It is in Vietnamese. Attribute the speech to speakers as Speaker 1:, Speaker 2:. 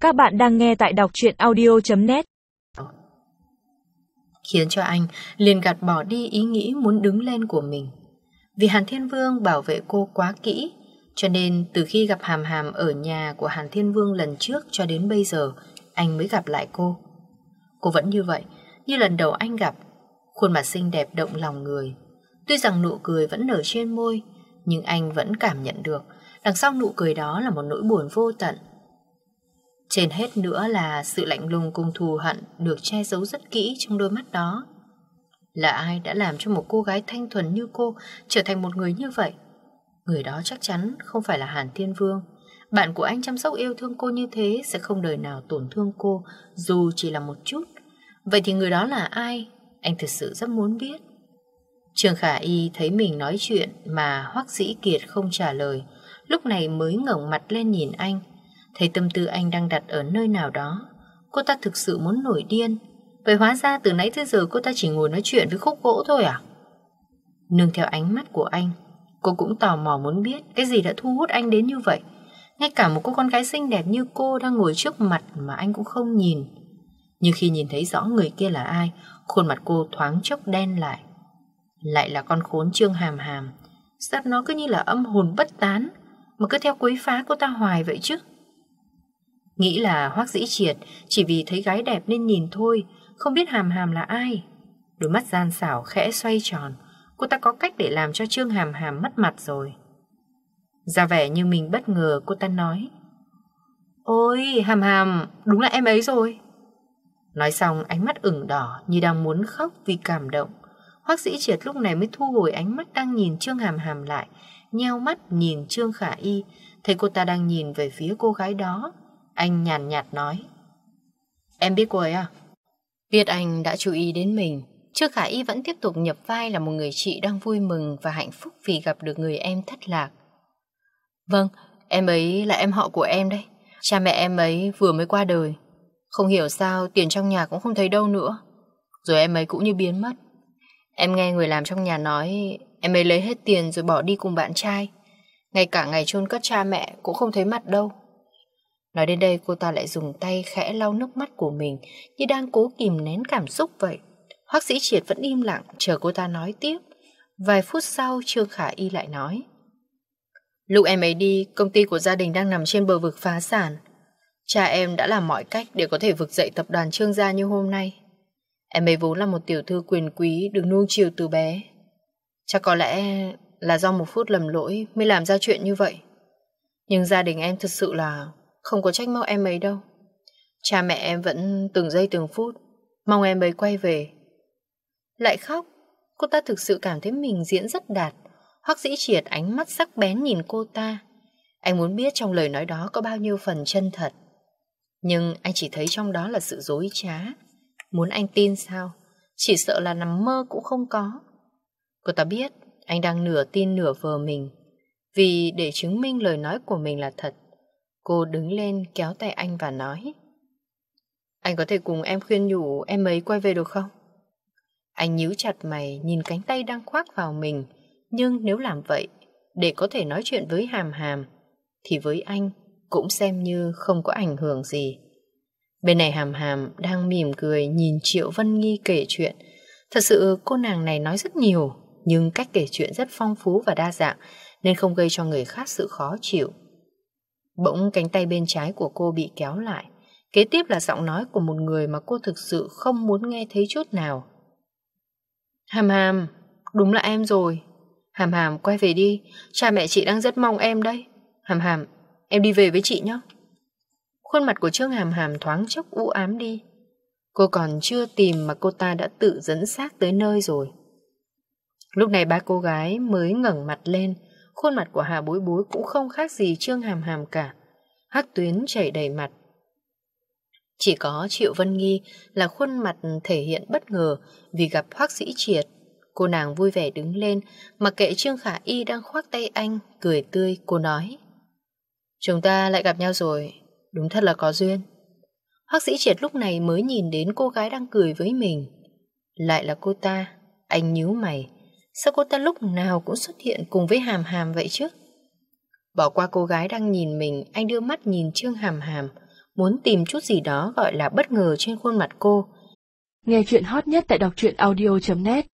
Speaker 1: Các bạn đang nghe tại đọc truyện audio.net.
Speaker 2: Khiến cho anh liền gạt bỏ đi ý nghĩ muốn đứng lên của mình. Vì Hàn Thiên Vương bảo vệ cô quá kỹ, cho nên từ khi gặp Hàm Hàm ở nhà của Hàn Thiên Vương lần trước cho đến bây giờ, anh mới gặp lại cô. Cô vẫn như vậy, như lần đầu anh gặp, khuôn mặt xinh đẹp động lòng người. Tuy rằng nụ cười vẫn nở trên môi, nhưng anh vẫn cảm nhận được đằng sau nụ cười đó là một nỗi buồn vô tận. Trên hết nữa là sự lạnh lùng cùng thù hận được che giấu rất kỹ trong đôi mắt đó. Là ai đã làm cho một cô gái thanh thuần như cô trở thành một người như vậy? Người đó chắc chắn không phải là Hàn Thiên Vương. Bạn của anh chăm sóc yêu thương cô như thế sẽ không đời nào tổn thương cô, dù chỉ là một chút. Vậy thì người đó là ai? Anh thực sự rất muốn biết. Trương Khả Y thấy mình nói chuyện mà Hoắc Dĩ Kiệt không trả lời, lúc này mới ngẩng mặt lên nhìn anh. Thấy tâm tư anh đang đặt ở nơi nào đó, cô ta thực sự muốn nổi điên. Vậy hóa ra từ nãy tới giờ cô ta chỉ ngồi nói chuyện với khúc gỗ thôi à? Nương theo ánh mắt của anh, cô cũng tò mò muốn biết cái gì đã thu hút anh đến như vậy. Ngay cả một cô con gái xinh đẹp như cô đang ngồi trước mặt mà anh cũng không nhìn. Nhưng khi nhìn thấy rõ người kia là ai, khuôn mặt cô thoáng chốc đen lại. Lại là con khốn Trương Hàm Hàm. Sao nó cứ như là âm hồn bất tán mà cứ theo quấy phá cô ta hoài vậy chứ? Nghĩ là Hoắc Dĩ Triệt chỉ vì thấy gái đẹp nên nhìn thôi, không biết Hàm Hàm là ai. Đôi mắt gian xảo khẽ xoay tròn, cô ta có cách để làm cho Trương Hàm Hàm mất mặt rồi. Ra vẻ như mình bất ngờ, cô ta nói: "Ôi Hàm Hàm, đúng là em ấy rồi." Nói xong ánh mắt ửng đỏ như đang muốn khóc vì cảm động. Hoắc Dĩ Triệt lúc này mới thu hồi ánh mắt đang nhìn Trương Hàm Hàm lại, nheo mắt nhìn Trương Khả Y. Thấy cô ta đang nhìn về phía cô gái đó, anh nhàn nhạt nói: "Em biết cô ấy à?" Biết anh đã chú ý đến mình, Trương Khả Y vẫn tiếp tục nhập vai là một người chị đang vui mừng và hạnh phúc vì gặp được người em thất lạc. "Vâng, em ấy là em họ của em đấy. Cha mẹ em ấy vừa mới qua đời. Không hiểu sao tiền trong nhà cũng không thấy đâu nữa. Rồi em ấy cũng như biến mất. Em nghe người làm trong nhà nói em ấy lấy hết tiền rồi bỏ đi cùng bạn trai. Ngay cả ngày chôn cất cha mẹ cũng không thấy mặt đâu." Nói đến đây cô ta lại dùng tay khẽ lau nước mắt của mình như đang cố kìm nén cảm xúc vậy. Hoắc Dĩ Triệt vẫn im lặng chờ cô ta nói tiếp. Vài phút sau Trương Khả Y lại nói: "Lúc em ấy đi, công ty của gia đình đang nằm trên bờ vực phá sản. Cha em đã làm mọi cách để có thể vực dậy tập đoàn Trương gia như hôm nay. Em ấy vốn là một tiểu thư quyền quý được nuông chiều từ bé. Chắc có lẽ là do một phút lầm lỗi mới làm ra chuyện như vậy. Nhưng gia đình em thực sự là không có trách móc em ấy đâu. Cha mẹ em vẫn từng giây từng phút mong em ấy quay về." Lại khóc. Cô ta thực sự cảm thấy mình diễn rất đạt. Hoắc Dĩ Triệt ánh mắt sắc bén nhìn cô ta. Anh muốn biết trong lời nói đó có bao nhiêu phần chân thật. Nhưng anh chỉ thấy trong đó là sự dối trá. Muốn anh tin sao? Chỉ sợ là nằm mơ cũng không có. Cô ta biết anh đang nửa tin nửa vờ mình. Vì để chứng minh lời nói của mình là thật, cô đứng lên kéo tay anh và nói: "Anh có thể cùng em khuyên nhủ em ấy quay về được không?" Anh nhíu chặt mày nhìn cánh tay đang khoác vào mình. Nhưng nếu làm vậy để có thể nói chuyện với Hàm Hàm thì với anh cũng xem như không có ảnh hưởng gì. Bên này Hàm Hàm đang mỉm cười nhìn Triệu Vân Nghi kể chuyện. Thật sự cô nàng này nói rất nhiều, nhưng cách kể chuyện rất phong phú và đa dạng nên không gây cho người khác sự khó chịu. Bỗng cánh tay bên trái của cô bị kéo lại. Kế tiếp là giọng nói của một người mà cô thực sự không muốn nghe thấy chút nào. "Hàm Hàm, đúng là em rồi. Hàm Hàm quay về đi, cha mẹ chị đang rất mong em đấy. Hàm Hàm, em đi về với chị nhé." Khuôn mặt của Trương Hàm Hàm thoáng chốc u ám đi. Cô còn chưa tìm mà cô ta đã tự dẫn xác tới nơi rồi. Lúc này ba cô gái mới ngẩng mặt lên. Khuôn mặt của Hà Bối Bối cũng không khác gì Trương Hàm Hàm cả. Hắc tuyến chảy đầy mặt. Chỉ có Triệu Vân Nghi là khuôn mặt thể hiện bất ngờ vì gặp Hoắc Dĩ Triệt. Cô nàng vui vẻ đứng lên, mặc kệ Trương Khả Y đang khoác tay anh, cười tươi. Cô nói: "Chúng ta lại gặp nhau rồi, đúng thật là có duyên." Hoắc Dĩ Triệt lúc này mới nhìn đến cô gái đang cười với mình. Lại là cô ta. Anh nhíu mày. Sao cô ta lúc nào cũng xuất hiện cùng với Hàm Hàm vậy chứ? Bỏ qua cô gái đang nhìn mình, anh đưa mắt nhìn Trương Hàm Hàm. muốn tìm chút gì đó gọi là bất ngờ trên khuôn mặt cô.
Speaker 1: Nghe chuyện hot nhất tại đọc truyện audio.net